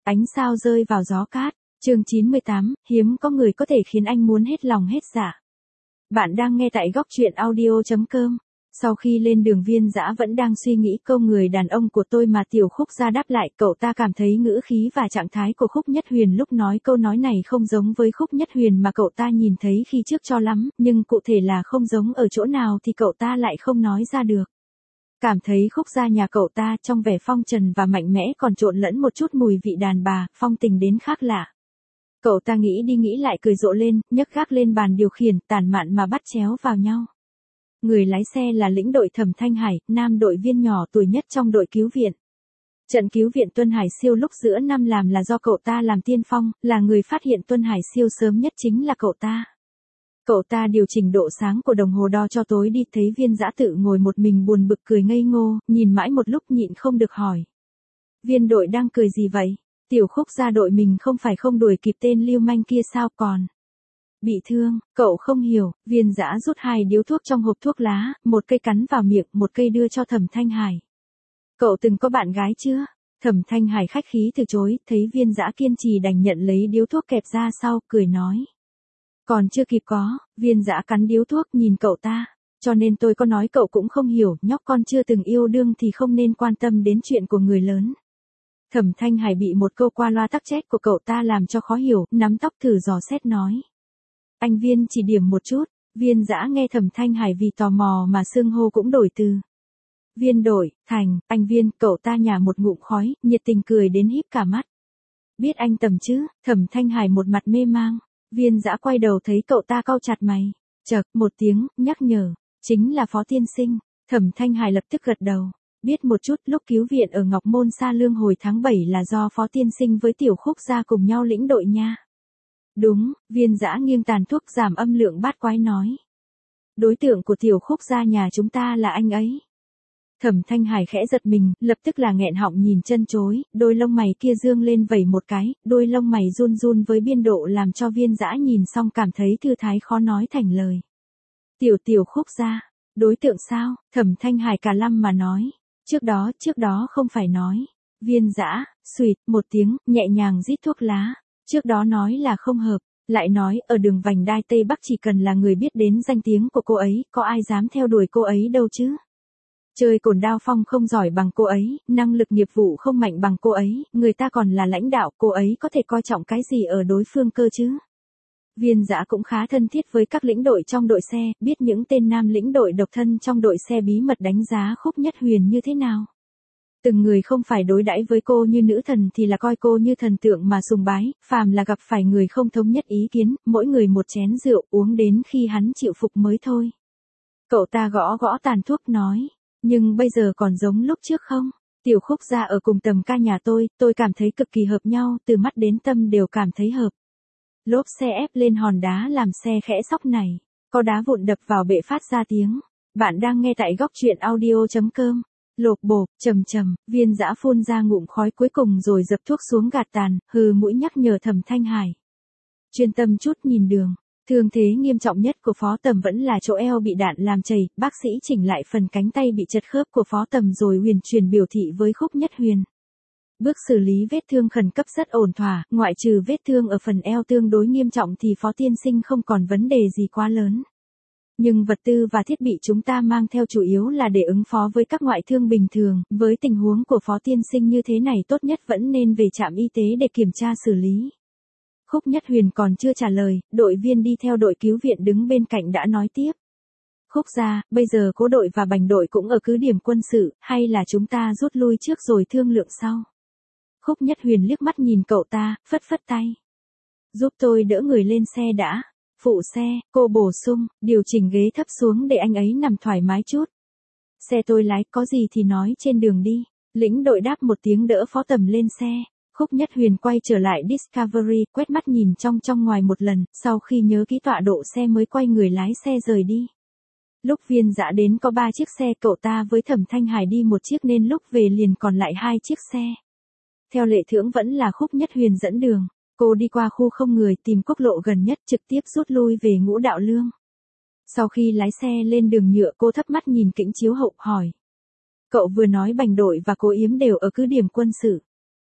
Ánh sao rơi vào gió cát, chương 98, hiếm có người có thể khiến anh muốn hết lòng hết dạ. Bạn đang nghe tại góc truyện audio.com. Sau khi lên đường Viên Dã vẫn đang suy nghĩ câu người đàn ông của tôi mà Tiểu Khúc ra đáp lại, cậu ta cảm thấy ngữ khí và trạng thái của Khúc Nhất Huyền lúc nói câu nói này không giống với Khúc Nhất Huyền mà cậu ta nhìn thấy khi trước cho lắm, nhưng cụ thể là không giống ở chỗ nào thì cậu ta lại không nói ra được. Cảm thấy Khúc gia nhà cậu ta trong vẻ phong trần và mạnh mẽ còn trộn lẫn một chút mùi vị đàn bà, phong tình đến khác lạ. Cậu ta nghĩ đi nghĩ lại cười rộ lên, nhấc gác lên bàn điều khiển, tản mạn mà bắt chéo vào nhau. Người lái xe là lĩnh đội Thẩm Thanh Hải, nam đội viên nhỏ tuổi nhất trong đội cứu viện. Trận cứu viện Tuân Hải Siêu lúc giữa năm làm là do cậu ta làm tiên phong, là người phát hiện Tuân Hải Siêu sớm nhất chính là cậu ta. Cậu ta điều chỉnh độ sáng của đồng hồ đo cho tối đi, thấy Viên Dã tự ngồi một mình buồn bực cười ngây ngô, nhìn mãi một lúc nhịn không được hỏi. Viên đội đang cười gì vậy? Tiểu Khúc ra đội mình không phải không đuổi kịp tên lưu manh kia sao còn? Bị thương, cậu không hiểu. Viên Dã rút 2 điếu thuốc trong hộp thuốc lá, một cây cắn vào miệng, một cây đưa cho Thẩm Thanh Hải. Cậu từng có bạn gái chưa? Thẩm Thanh Hải khách khí từ chối, thấy Viên Dã kiên trì đành nhận lấy điếu thuốc kẹp ra sau, cười nói. Còn chưa kịp có. Viên Dã cắn điếu thuốc nhìn cậu ta. Cho nên tôi có nói cậu cũng không hiểu, nhóc con chưa từng yêu đương thì không nên quan tâm đến chuyện của người lớn. Thẩm Thanh Hải bị một câu qua loa tắc trách của cậu ta làm cho khó hiểu, nắm tóc thử dò xét nói. Anh Viên chỉ điểm một chút. Viên Dã nghe Thẩm Thanh Hải vì tò mò mà xưng hô cũng đổi từ. Viên đội, thành, anh Viên, cậu ta nhả một ngụm khói, nhiệt tình cười đến híp cả mắt. Biết anh Tầm chứ? Thẩm Thanh Hải một mặt mê mang. Viên Dã quay đầu thấy cậu ta cau chặt mày. Chậc, một tiếng, nhắc nhở. Chính là Phó tiên sinh. Thẩm Thanh Hải lập tức gật đầu. Biết một chút, lúc cứu viện ở Ngọc Môn Sa Lương hồi tháng 7 là do Phó tiên sinh với Tiểu Khúc ra cùng nhau lĩnh đội nha. Đúng. Viên Dã nghiêng tàn thuốc giảm âm lượng bát quái nói. Đối tượng của Tiểu Khúc ra nhà chúng ta là anh ấy. Thẩm Thanh Hải khẽ giật mình, lập tức là nghẹn họng nhìn chân chối, đôi lông mày kia dương lên vẩy một cái, đôi lông mày run run với biên độ làm cho Viên Dã nhìn xong cảm thấy thư thái khó nói thành lời. Tiểu Khúc ra, đối tượng sao? Thẩm Thanh Hải cả lâm mà nói. Trước đó không phải nói. Viên Dã, xuỵt, một tiếng, nhẹ nhàng rít thuốc lá. Trước đó nói là không hợp, lại nói ở đường vành đai Tây Bắc chỉ cần là người biết đến danh tiếng của cô ấy, có ai dám theo đuổi cô ấy đâu chứ. Chơi cồn đao phong không giỏi bằng cô ấy, năng lực nghiệp vụ không mạnh bằng cô ấy, người ta còn là lãnh đạo, cô ấy có thể coi trọng cái gì ở đối phương cơ chứ. Viên Dã cũng khá thân thiết với các lĩnh đội trong đội xe, biết những tên nam lĩnh đội độc thân trong đội xe bí mật đánh giá Khúc Nhất Huyền như thế nào. Từng người không phải đối đãi với cô như nữ thần thì là coi cô như thần tượng mà sùng bái, phàm là gặp phải người không thống nhất ý kiến, mỗi người một chén rượu uống đến khi hắn chịu phục mới thôi. Cậu ta gõ gõ tàn thuốc nói, nhưng bây giờ còn giống lúc trước không? Tiểu Khúc ra ở cùng tầm ca nhà tôi cảm thấy cực kỳ hợp nhau, từ mắt đến tâm đều cảm thấy hợp. Lốp xe ép lên hòn đá làm xe khẽ sóc này, có đá vụn đập vào bệ phát ra tiếng. Bạn đang nghe tại góc truyện audio.com. Lộp bộp, trầm trầm, Viên Dã phun ra ngụm khói cuối cùng rồi dập thuốc xuống gạt tàn, hừ mũi nhắc nhở Thẩm Thanh Hải. Chuyên tâm chút nhìn đường. Thương thế nghiêm trọng nhất của Phó Tầm vẫn là chỗ eo bị đạn làm chảy, bác sĩ chỉnh lại phần cánh tay bị chật khớp của Phó Tầm rồi huyền truyền biểu thị với Khúc Nhất Huyền. Bước xử lý vết thương khẩn cấp rất ổn thỏa, ngoại trừ vết thương ở phần eo tương đối nghiêm trọng thì Phó tiên sinh không còn vấn đề gì quá lớn. Nhưng vật tư và thiết bị chúng ta mang theo chủ yếu là để ứng phó với các ngoại thương bình thường, với tình huống của Phó tiên sinh như thế này tốt nhất vẫn nên về trạm y tế để kiểm tra xử lý. Khúc Nhất Huyền còn chưa trả lời, đội viên đi theo đội cứu viện đứng bên cạnh đã nói tiếp. Khúc ra, bây giờ cố đội và bành đội cũng ở cứ điểm quân sự, hay là chúng ta rút lui trước rồi thương lượng sau. Khúc Nhất Huyền liếc mắt nhìn cậu ta, phất phất tay. Giúp tôi đỡ người lên xe đã. Phụ xe, cô bổ sung, điều chỉnh ghế thấp xuống để anh ấy nằm thoải mái chút. Xe tôi lái, có gì thì nói trên đường đi. Lĩnh đội đáp một tiếng đỡ Phó Tầm lên xe. Khúc Nhất Huyền quay trở lại Discovery, quét mắt nhìn trong ngoài một lần, sau khi nhớ kỹ tọa độ xe mới quay người lái xe rời đi. Lúc Viên Dã đến có 3 chiếc xe, cậu ta với Thẩm Thanh Hải đi một chiếc nên lúc về liền còn lại 2 chiếc xe. Theo lệ thưởng vẫn là Khúc Nhất Huyền dẫn đường. Cô đi qua khu không người tìm quốc lộ gần nhất trực tiếp rút lui về Ngũ Đạo Lương. Sau khi lái xe lên đường nhựa cô thấp mắt nhìn kính chiếu hậu hỏi. Cậu vừa nói bành đội và cô Yếm đều ở cứ điểm quân sự.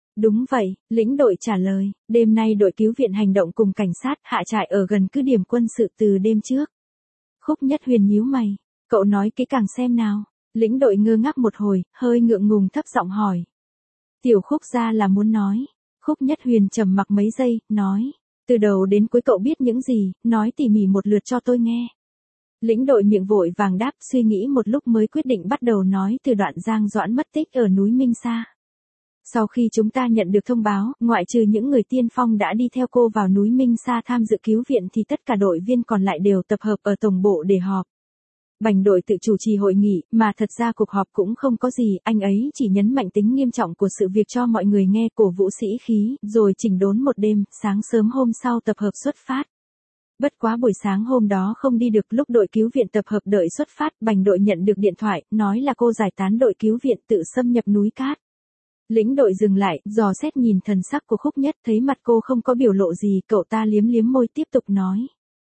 Đúng vậy, lĩnh đội trả lời, đêm nay đội cứu viện hành động cùng cảnh sát hạ trại ở gần cứ điểm quân sự từ đêm trước. Khúc Nhất Huyền nhíu mày, cậu nói kỹ càng xem nào. Lĩnh đội ngơ ngác một hồi, hơi ngượng ngùng thấp giọng hỏi. Tiểu Khúc ra là muốn nói. Khúc Nhất Huyền trầm mặc mấy giây, nói. Từ đầu đến cuối cậu biết những gì, nói tỉ mỉ một lượt cho tôi nghe. Lĩnh đội miệng vội vàng đáp, suy nghĩ một lúc mới quyết định bắt đầu nói từ đoạn Giang Doãn mất tích ở núi Minh Sa. Sau khi chúng ta nhận được thông báo, ngoại trừ những người tiên phong đã đi theo cô vào núi Minh Sa tham dự cứu viện thì tất cả đội viên còn lại đều tập hợp ở tổng bộ để họp. Bành đội tự chủ trì hội nghị, mà thật ra cuộc họp cũng không có gì, anh ấy chỉ nhấn mạnh tính nghiêm trọng của sự việc cho mọi người nghe, cổ vũ sĩ khí, rồi chỉnh đốn một đêm, sáng sớm hôm sau tập hợp xuất phát. Bất quá buổi sáng hôm đó không đi được, lúc đội cứu viện tập hợp đợi xuất phát, Bành đội nhận được điện thoại, nói là cô giải tán đội cứu viện tự xâm nhập núi Cát. Lĩnh đội dừng lại, dò xét nhìn thần sắc của Khúc Nhất, thấy mặt cô không có biểu lộ gì, cậu ta liếm liếm môi tiếp tục nói.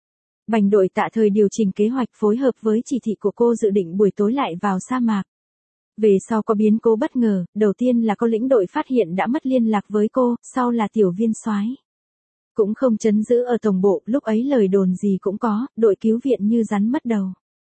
Bành đội tạ thời điều chỉnh kế hoạch phối hợp với chỉ thị của cô dự định buổi tối lại vào sa mạc. Về sau có biến cố bất ngờ, đầu tiên là có lĩnh đội phát hiện đã mất liên lạc với cô, sau là tiểu viên soái. Cũng không trấn giữ ở tổng bộ, lúc ấy lời đồn gì cũng có, đội cứu viện như rắn mất đầu.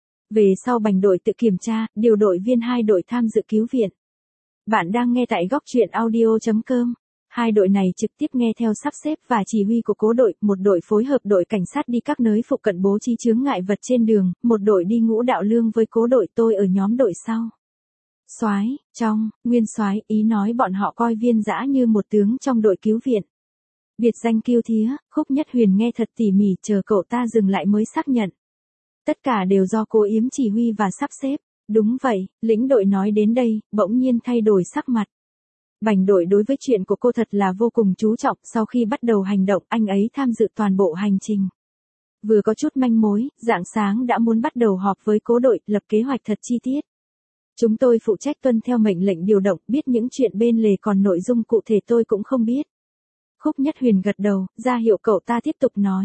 Về sau Bành đội tự kiểm tra, điều đội viên 2 đội tham dự cứu viện. Bạn đang nghe tại góc truyện audio.com. 2 đội này trực tiếp nghe theo sắp xếp và chỉ huy của cố đội, một đội phối hợp đội cảnh sát đi các nơi phụ cận bố trí chướng ngại vật trên đường, một đội đi ngũ đạo lương với cố đội, tôi ở nhóm đội sau. Soái, nguyên soái, ý nói bọn họ coi Viên Dã như một tướng trong đội cứu viện. Biệt danh Kiêu Thía, Khúc Nhất Huyền nghe thật tỉ mỉ, chờ cậu ta dừng lại mới xác nhận. Tất cả đều do cô Yếm chỉ huy và sắp xếp. Đúng vậy, lĩnh đội nói đến đây, bỗng nhiên thay đổi sắc mặt. Bành đội đối với chuyện của cô thật là vô cùng chú trọng, sau khi bắt đầu hành động, anh ấy tham dự toàn bộ hành trình. Vừa có chút manh mối, rạng sáng đã muốn bắt đầu họp với cố đội, lập kế hoạch thật chi tiết. Chúng tôi phụ trách tuân theo mệnh lệnh điều động, biết những chuyện bên lề, còn nội dung cụ thể tôi cũng không biết. Khúc Nhất Huyền gật đầu, ra hiệu cậu ta tiếp tục nói.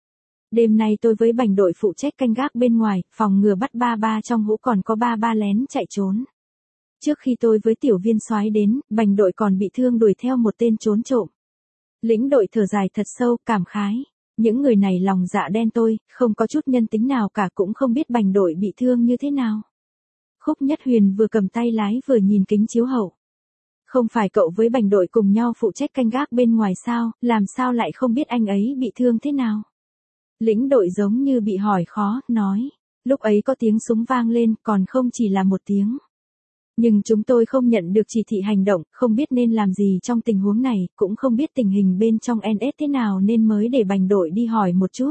Đêm nay tôi với Bành đội phụ trách canh gác bên ngoài, phòng ngừa bắt ba trong hũ, còn có ba lén chạy trốn. Trước khi tôi với tiểu viên soái đến, Bành đội còn bị thương đuổi theo một tên trốn trộm. Lĩnh đội thở dài thật sâu, cảm khái. Những người này lòng dạ đen tôi, không có chút nhân tính nào cả, cũng không biết Bành đội bị thương như thế nào. Khúc Nhất Huyền vừa cầm tay lái vừa nhìn kính chiếu hậu. Không phải cậu với Bành đội cùng nhau phụ trách canh gác bên ngoài sao, làm sao lại không biết anh ấy bị thương thế nào? Lĩnh đội giống như bị hỏi khó, nói. Lúc ấy có tiếng súng vang lên, còn không chỉ là một tiếng. Nhưng chúng tôi không nhận được chỉ thị hành động, không biết nên làm gì trong tình huống này, cũng không biết tình hình bên trong NS thế nào nên mới để Bành đội đi hỏi một chút.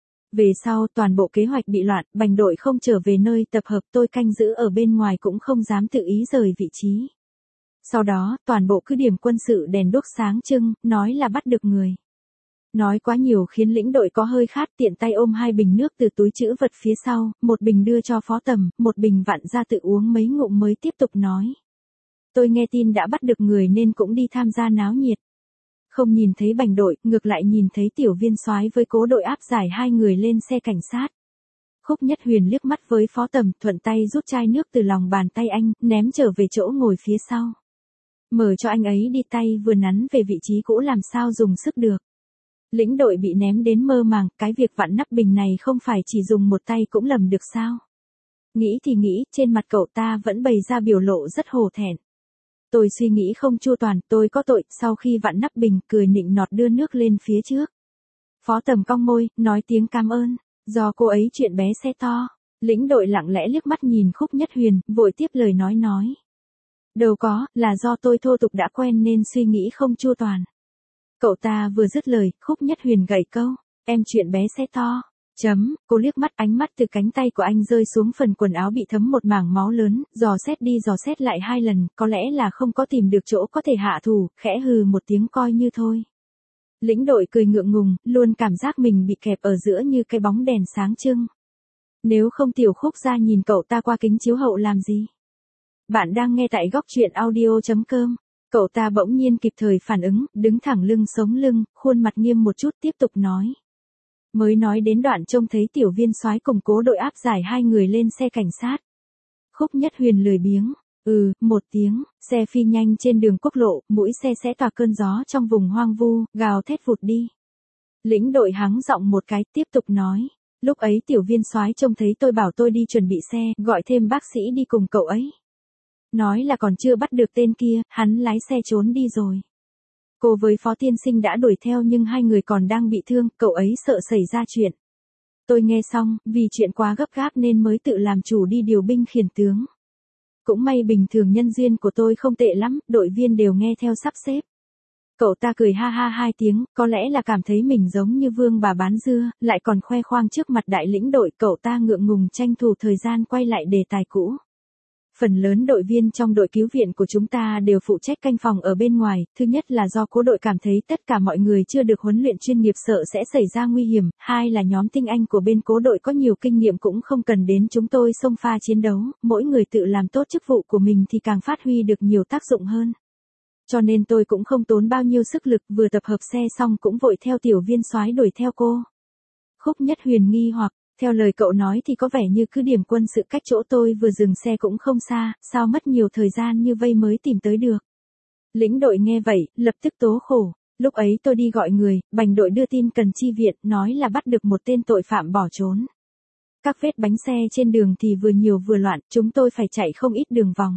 Về sau, toàn bộ kế hoạch bị loạn, Bành đội không trở về nơi tập hợp, tôi canh giữ ở bên ngoài cũng không dám tự ý rời vị trí. Sau đó, toàn bộ cứ điểm quân sự đèn đuốc sáng trưng, nói là bắt được người. Nói quá nhiều khiến lĩnh đội có hơi khát, tiện tay ôm 2 bình nước từ túi trữ vật phía sau, một bình đưa cho Phó Tầm, một bình vặn ra tự uống mấy ngụm mới tiếp tục nói. Tôi nghe tin đã bắt được người nên cũng đi tham gia náo nhiệt. Không nhìn thấy Bành đội, ngược lại nhìn thấy tiểu viên soái với cố đội áp giải 2 người lên xe cảnh sát. Khúc Nhất Huyền liếc mắt với Phó Tầm, thuận tay rút chai nước từ lòng bàn tay anh, ném trở về chỗ ngồi phía sau. Mở cho anh ấy đi, tay vừa nắn về vị trí cũ làm sao dùng sức được. Lĩnh đội bị ném đến mơ màng, cái việc vặn nắp bình này không phải chỉ dùng một tay cũng lầm được sao? Nghĩ thì nghĩ, trên mặt cậu ta vẫn bày ra biểu lộ rất hổ thẹn. Tôi suy nghĩ không chu toàn, tôi có tội, sau khi vặn nắp bình, cười nịnh nọt đưa nước lên phía trước. Phó Tầm cong môi, nói tiếng cảm ơn, do cô ấy chuyện bé xe to. Lĩnh đội lặng lẽ liếc mắt nhìn Khúc Nhất Huyền, vội tiếp lời nói. Đâu có, là do tôi thô tục đã quen nên suy nghĩ không chu toàn. Cậu ta vừa dứt lời, Khúc Nhất Huyền gảy câu, em chuyện bé xe to. Cô liếc mắt, ánh mắt từ cánh tay của anh rơi xuống phần quần áo bị thấm một mảng máu lớn, dò xét đi dò xét lại 2 lần, có lẽ là không có tìm được chỗ có thể hạ thủ, khẽ hừ một tiếng coi như thôi. Lĩnh đội cười ngượng ngùng, luôn cảm giác mình bị kẹp ở giữa như cái bóng đèn sáng trưng. Nếu không tiểu Khúc ra nhìn cậu ta qua kính chiếu hậu làm gì? Bạn đang nghe tại góc truyện audio.com. Cậu ta bỗng nhiên kịp thời phản ứng, đứng thẳng lưng sống lưng, khuôn mặt nghiêm một chút tiếp tục nói. Mới nói đến đoạn trông thấy tiểu viên soái cùng cố đội áp giải 2 người lên xe cảnh sát. Khúc Nhất Huyền lười biếng. Một tiếng, xe phi nhanh trên đường quốc lộ, mũi xe sẽ tỏa cơn gió trong vùng hoang vu, gào thét vụt đi. Lĩnh đội hắng giọng một cái, tiếp tục nói. Lúc ấy tiểu viên soái trông thấy tôi bảo tôi đi chuẩn bị xe, gọi thêm bác sĩ đi cùng cậu ấy. Nói là còn chưa bắt được tên kia, hắn lái xe trốn đi rồi. Cô với Phó Tiên Sinh đã đuổi theo nhưng hai người còn đang bị thương, cậu ấy sợ xảy ra chuyện. Tôi nghe xong, vì chuyện quá gấp gáp nên mới tự làm chủ đi điều binh khiển tướng. Cũng may bình thường nhân duyên của tôi không tệ lắm, đội viên đều nghe theo sắp xếp. Cậu ta cười ha ha hai tiếng, có lẽ là cảm thấy mình giống như vương bà bán dưa, lại còn khoe khoang trước mặt đại lĩnh đội, cậu ta ngượng ngùng tranh thủ thời gian quay lại đề tài cũ. Phần lớn đội viên trong đội cứu viện của chúng ta đều phụ trách canh phòng ở bên ngoài, thứ nhất là do cố đội cảm thấy tất cả mọi người chưa được huấn luyện chuyên nghiệp sợ sẽ xảy ra nguy hiểm, hai là nhóm tinh anh của bên cố đội có nhiều kinh nghiệm cũng không cần đến chúng tôi xông pha chiến đấu, mỗi người tự làm tốt chức vụ của mình thì càng phát huy được nhiều tác dụng hơn. Cho nên tôi cũng không tốn bao nhiêu sức lực, vừa tập hợp xe xong cũng vội theo tiểu viên soái đuổi theo cô. Khúc Nhất Huyền nghi hoặc, theo lời cậu nói thì có vẻ như cứ điểm quân sự cách chỗ tôi vừa dừng xe cũng không xa, sao mất nhiều thời gian như vây mới tìm tới được. Lĩnh đội nghe vậy, lập tức tố khổ. Lúc ấy tôi đi gọi người, bành đội đưa tin cần chi viện, nói là bắt được một tên tội phạm bỏ trốn. Các vết bánh xe trên đường thì vừa nhiều vừa loạn, chúng tôi phải chạy không ít đường vòng.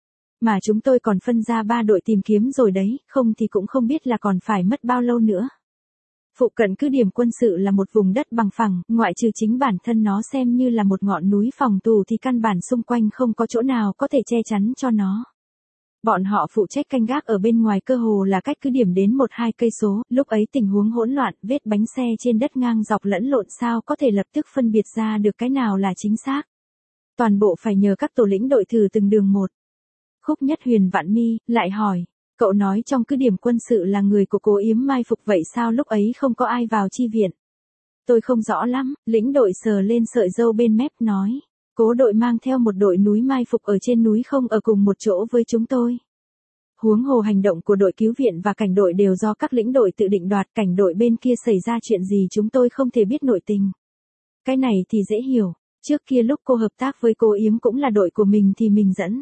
Mà chúng tôi còn phân ra 3 đội tìm kiếm rồi đấy, không thì cũng không biết là còn phải mất bao lâu nữa. Phụ cận cứ điểm quân sự là một vùng đất bằng phẳng, ngoại trừ chính bản thân nó xem như là một ngọn núi phòng tù thì căn bản xung quanh không có chỗ nào có thể che chắn cho nó. Bọn họ phụ trách canh gác ở bên ngoài cơ hồ là cách cứ điểm đến 1-2 cây số, lúc ấy tình huống hỗn loạn, vết bánh xe trên đất ngang dọc lẫn lộn sao có thể lập tức phân biệt ra được cái nào là chính xác. Toàn bộ phải nhờ các tổ lĩnh đội thử từng đường một. Khúc Nhất Huyền vặn mi, lại hỏi, cậu nói trong cứ điểm quân sự là người của Cố Yếm mai phục vậy sao lúc ấy không có ai vào chi viện? Tôi không rõ lắm, lĩnh đội sờ lên sợi râu bên mép nói, Cố đội mang theo một đội núi mai phục ở trên núi không ở cùng một chỗ với chúng tôi. Huống hồ hành động của đội cứu viện và cảnh đội đều do các lĩnh đội tự định đoạt, cảnh đội bên kia xảy ra chuyện gì chúng tôi không thể biết nội tình. Cái này thì dễ hiểu, trước kia lúc cô hợp tác với Cố Yếm cũng là đội của mình thì mình dẫn.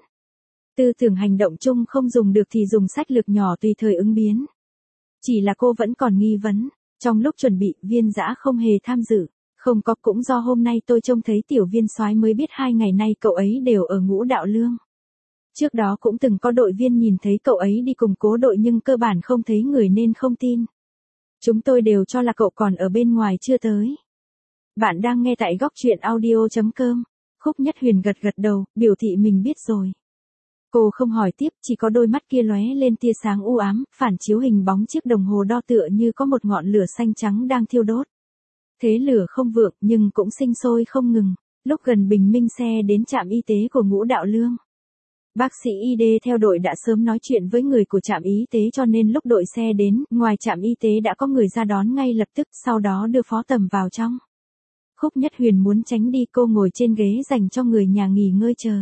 Tư tưởng hành động chung không dùng được thì dùng sách lược nhỏ tùy thời ứng biến. Chỉ là cô vẫn còn nghi vấn, trong lúc chuẩn bị, Viên Dã không hề tham dự, không có cũng do hôm nay tôi trông thấy tiểu viên soái mới biết 2 ngày nay cậu ấy đều ở Ngũ Đạo Lương. Trước đó cũng từng có đội viên nhìn thấy cậu ấy đi cùng Cố đội nhưng cơ bản không thấy người nên không tin. Chúng tôi đều cho là cậu còn ở bên ngoài chưa tới. Bạn đang nghe tại góc truyện audio.com. Khúc Nhất Huyền gật gật đầu, biểu thị mình biết rồi. Cô không hỏi tiếp, chỉ có đôi mắt kia lóe lên tia sáng u ám, phản chiếu hình bóng chiếc đồng hồ đo tựa như có một ngọn lửa xanh trắng đang thiêu đốt. Thế lửa không vượng nhưng cũng sinh sôi không ngừng, lúc gần bình minh xe đến trạm y tế của Ngũ Đạo Lương. Bác sĩ y theo đội đã sớm nói chuyện với người của trạm y tế cho nên lúc đội xe đến, ngoài trạm y tế đã có người ra đón ngay lập tức, sau đó đưa Phó Tầm vào trong. Khúc Nhất Huyền muốn tránh đi, cô ngồi trên ghế dành cho người nhà nghỉ ngơi chờ.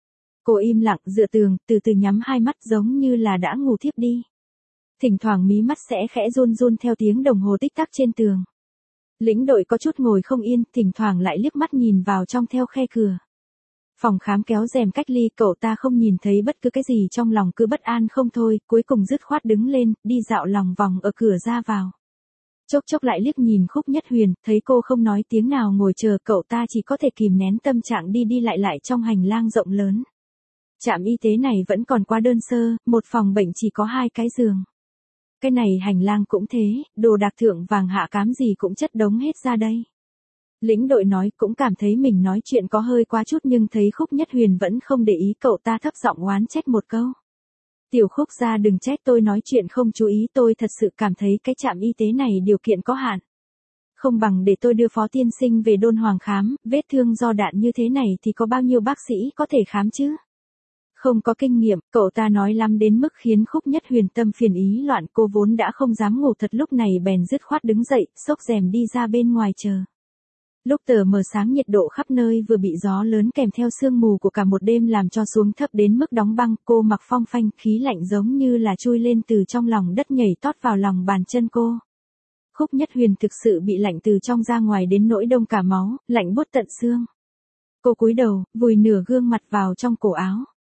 Cô im lặng dựa tường, từ từ nhắm hai mắt giống như là đã ngủ thiếp đi. Thỉnh thoảng mí mắt sẽ khẽ run run theo tiếng đồng hồ tích tắc trên tường. Lĩnh đội có chút ngồi không yên, thỉnh thoảng lại liếc mắt nhìn vào trong theo khe cửa. Phòng khám kéo rèm cách ly, cậu ta không nhìn thấy bất cứ cái gì trong lòng cứ bất an không thôi, cuối cùng dứt khoát đứng lên, đi dạo lòng vòng ở cửa ra vào. Chốc chốc lại liếc nhìn Khúc Nhất Huyền, thấy cô không nói tiếng nào ngồi chờ, cậu ta chỉ có thể kìm nén tâm trạng đi đi lại trong hành lang rộng lớn. Trạm y tế này vẫn còn quá đơn sơ, một phòng bệnh chỉ có 2 cái giường. Cái này hành lang cũng thế, đồ đạc thượng vàng hạ cám gì cũng chất đống hết ra đây. Lĩnh đội nói cũng cảm thấy mình nói chuyện có hơi quá chút nhưng thấy Khúc Nhất Huyền vẫn không để ý, cậu ta thấp giọng oán trách một câu. Tiểu Khúc ra đừng trách tôi nói chuyện không chú ý, tôi thật sự cảm thấy cái trạm y tế này điều kiện có hạn. Không bằng để tôi đưa Phó Tiên Sinh về Đôn Hoàng khám, vết thương do đạn như thế này thì có bao nhiêu bác sĩ có thể khám chứ? Không có kinh nghiệm, cậu ta nói lắm đến mức khiến Khúc Nhất Huyền tâm phiền ý loạn, cô vốn đã không dám ngủ thật lúc này bèn dứt khoát đứng dậy, xốc rèm đi ra bên ngoài chờ. Lúc tờ mờ sáng nhiệt độ khắp nơi vừa bị gió lớn kèm theo sương mù của cả một đêm làm cho xuống thấp đến mức đóng băng, cô mặc phong phanh, khí lạnh giống như là chui lên từ trong lòng đất nhảy tót vào lòng bàn chân cô. Khúc Nhất Huyền thực sự bị lạnh từ trong ra ngoài đến nỗi đông cả máu, lạnh buốt tận xương. Cô cúi đầu, vùi nửa gương mặt vào trong cổ áo.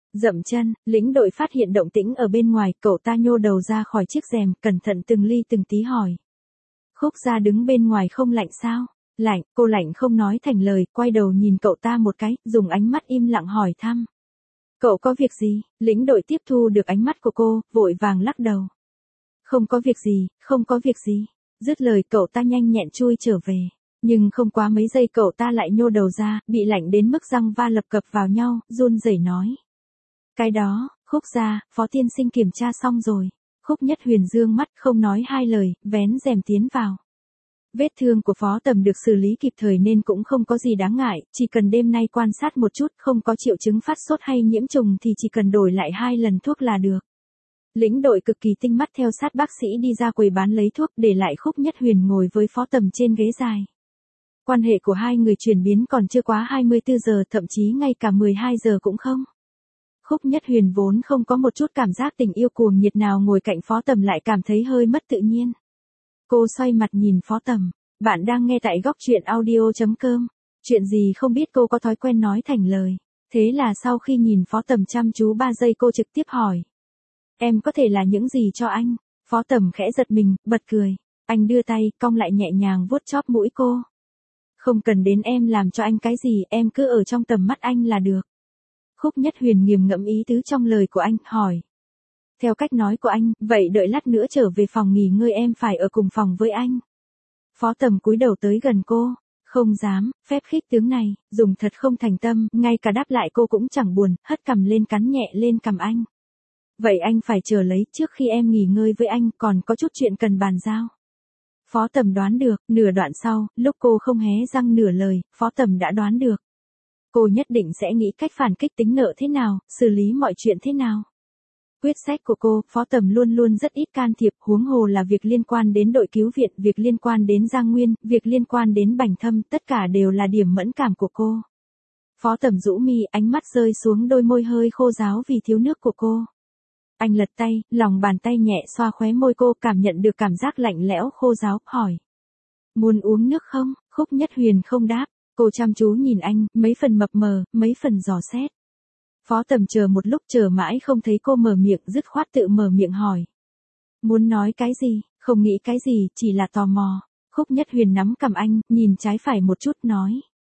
Dậm chân, lĩnh đội phát hiện động tĩnh ở bên ngoài, cậu ta nhô đầu ra khỏi chiếc rèm, cẩn thận từng ly từng tí hỏi. Khúc Gia đứng bên ngoài không lạnh sao? Lạnh, cô lạnh không nói thành lời, quay đầu nhìn cậu ta một cái, dùng ánh mắt im lặng hỏi thăm. Cậu có việc gì? Lĩnh đội tiếp thu được ánh mắt của cô, vội vàng lắc đầu. Không có việc gì, không có việc gì. Dứt lời cậu ta nhanh nhẹn chui trở về. Nhưng không quá mấy giây cậu ta lại nhô đầu ra, bị lạnh đến mức răng va lập cập vào nhau, run rẩy nói. Cái đó, Khúc Gia, Phó tiên sinh kiểm tra xong rồi. Khúc Nhất Huyền dương mắt không nói hai lời, vén rèm tiến vào. Vết thương của Phó Tầm được xử lý kịp thời nên cũng không có gì đáng ngại, chỉ cần đêm nay quan sát một chút không có triệu chứng phát sốt hay nhiễm trùng thì chỉ cần đổi lại 2 lần thuốc là được. Lĩnh đội cực kỳ tinh mắt theo sát bác sĩ đi ra quầy bán lấy thuốc để lại Khúc Nhất Huyền ngồi với Phó Tầm trên ghế dài. Quan hệ của hai người chuyển biến còn chưa quá 24 giờ, thậm chí ngay cả 12 giờ cũng không. Khúc Nhất Huyền vốn không có một chút cảm giác tình yêu cuồng nhiệt nào, ngồi cạnh Phó Tầm lại cảm thấy hơi mất tự nhiên. Cô xoay mặt nhìn Phó Tầm, bạn đang nghe tại góc truyện audio.com. Chuyện gì không biết cô có thói quen nói thành lời. Thế là sau khi nhìn Phó Tầm chăm chú 3 giây cô trực tiếp hỏi. Em có thể là những gì cho anh? Phó Tầm khẽ giật mình, bật cười. Anh đưa tay, cong lại nhẹ nhàng vuốt chóp mũi cô. Không cần đến em làm cho anh cái gì, em cứ ở trong tầm mắt anh là được. Khúc Nhất Huyền nghiền ngẫm ý tứ trong lời của anh, hỏi. Theo cách nói của anh, vậy đợi lát nữa trở về phòng nghỉ ngơi em phải ở cùng phòng với anh. Phó Tầm cúi đầu tới gần cô. Không dám, phép khích tướng này, dùng thật không thành tâm, ngay cả đáp lại cô cũng chẳng buồn, hất cằm lên cắn nhẹ lên cằm anh. Vậy anh phải chờ lấy, trước khi em nghỉ ngơi với anh còn có chút chuyện cần bàn giao. Phó Tầm đoán được, nửa đoạn sau, lúc cô không hé răng nửa lời, Phó Tầm đã đoán được. Cô nhất định sẽ nghĩ cách phản kích tính nợ thế nào, xử lý mọi chuyện thế nào. Quyết sách của cô, Phó Tầm luôn luôn rất ít can thiệp, huống hồ là việc liên quan đến đội cứu viện, việc liên quan đến Giang Nguyên, việc liên quan đến Bành Thâm, tất cả đều là điểm mẫn cảm của cô. Phó Tầm rũ mi, ánh mắt rơi xuống đôi môi hơi khô ráo vì thiếu nước của cô. Anh lật tay, lòng bàn tay nhẹ xoa khóe môi cô, cảm nhận được cảm giác lạnh lẽo khô ráo, hỏi. Muốn uống nước không? Khúc Nhất Huyền không đáp, cô chăm chú nhìn anh, mấy phần mập mờ, mấy phần dò xét. Phó Tầm chờ một lúc chờ mãi không thấy cô mở miệng, dứt khoát tự mở miệng hỏi. Muốn nói cái gì? Không nghĩ cái gì, chỉ là tò mò. Khúc Nhất Huyền nắm cầm anh, nhìn trái phải một chút nói.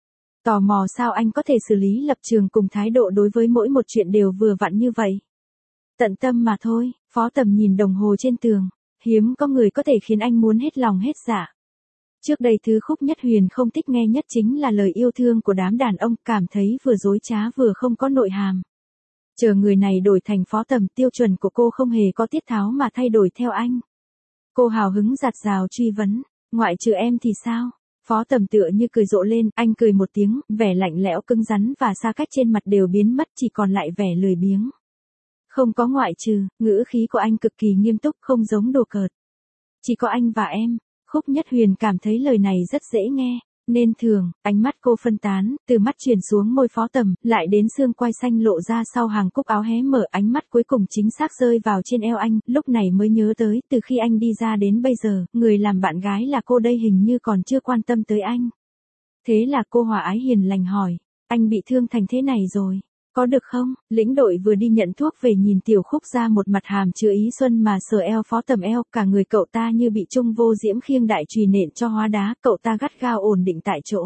Tò mò sao anh có thể xử lý lập trường cùng thái độ đối với mỗi một chuyện đều vừa vặn như vậy? Tận tâm mà thôi. Phó Tầm nhìn đồng hồ trên tường. Hiếm có người có thể khiến anh muốn hết lòng hết dạ. Trước đây thứ Khúc Nhất Huyền không thích nghe nhất chính là lời yêu thương của đám đàn ông, cảm thấy vừa dối trá vừa không có nội hàm. Chờ người này đổi thành Phó Tầm, tiêu chuẩn của cô không hề có tiết tháo mà thay đổi theo anh. Cô hào hứng giặt rào truy vấn, ngoại trừ em thì sao? Phó Tầm tựa như cười rộ lên, anh cười một tiếng, vẻ lạnh lẽo cứng rắn và xa cách trên mặt đều biến mất, chỉ còn lại vẻ lười biếng. Không có ngoại trừ, ngữ khí của anh cực kỳ nghiêm túc, không giống đùa cợt. Chỉ có anh và em. Khúc Nhất Huyền cảm thấy lời này rất dễ nghe, nên thường, ánh mắt cô phân tán, từ mắt chuyển xuống môi Phó Tầm, lại đến xương quai xanh lộ ra sau hàng cúc áo hé mở, ánh mắt cuối cùng chính xác rơi vào trên eo anh, lúc này mới nhớ tới, từ khi anh đi ra đến bây giờ, người làm bạn gái là cô đây hình như còn chưa quan tâm tới anh. Thế là cô hòa ái hiền lành hỏi, anh bị thương thành thế này rồi. Có được không? Lĩnh đội vừa đi nhận thuốc về nhìn Tiểu Khúc ra một mặt hàm chứa ý xuân mà sờ eo Phó Tầm eo, cả người cậu ta như bị Trung Vô Diễm khiêng đại chùy nện cho hóa đá, cậu ta gắt gao ổn định tại chỗ.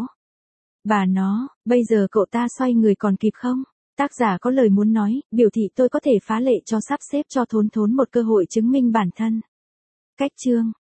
Bà nó, bây giờ cậu ta xoay người còn kịp không? Tác giả có lời muốn nói, biểu thị tôi có thể phá lệ cho sắp xếp cho Thốn Thốn một cơ hội chứng minh bản thân. Cách chương